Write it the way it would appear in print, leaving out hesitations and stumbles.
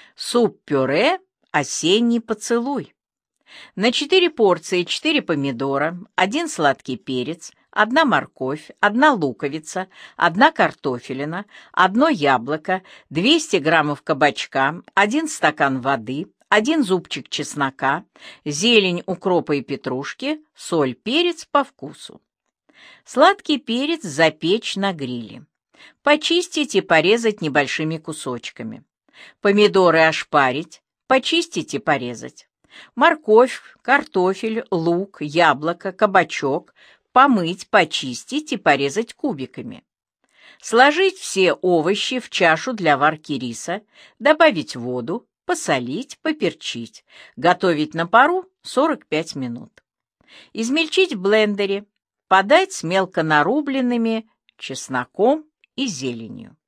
Суп-пюре «Осенний поцелуй». На 4 порции 4 помидора, 1 сладкий перец, 1 морковь, 1 луковица, 1 картофелина, 1 яблоко, 200 граммов кабачка, 1 стакан воды, 1 зубчик чеснока, зелень укропа и петрушки, соль, перец по вкусу. Сладкий перец запечь на гриле. Почистить и порезать небольшими кусочками. Помидоры ошпарить, почистить и порезать. Морковь, картофель, лук, яблоко, кабачок помыть, почистить и порезать кубиками. Сложить все овощи в чашу для варки риса, добавить воду, посолить, поперчить. Готовить на пару 45 минут. Измельчить в блендере, подать с мелко нарубленными чесноком и зеленью.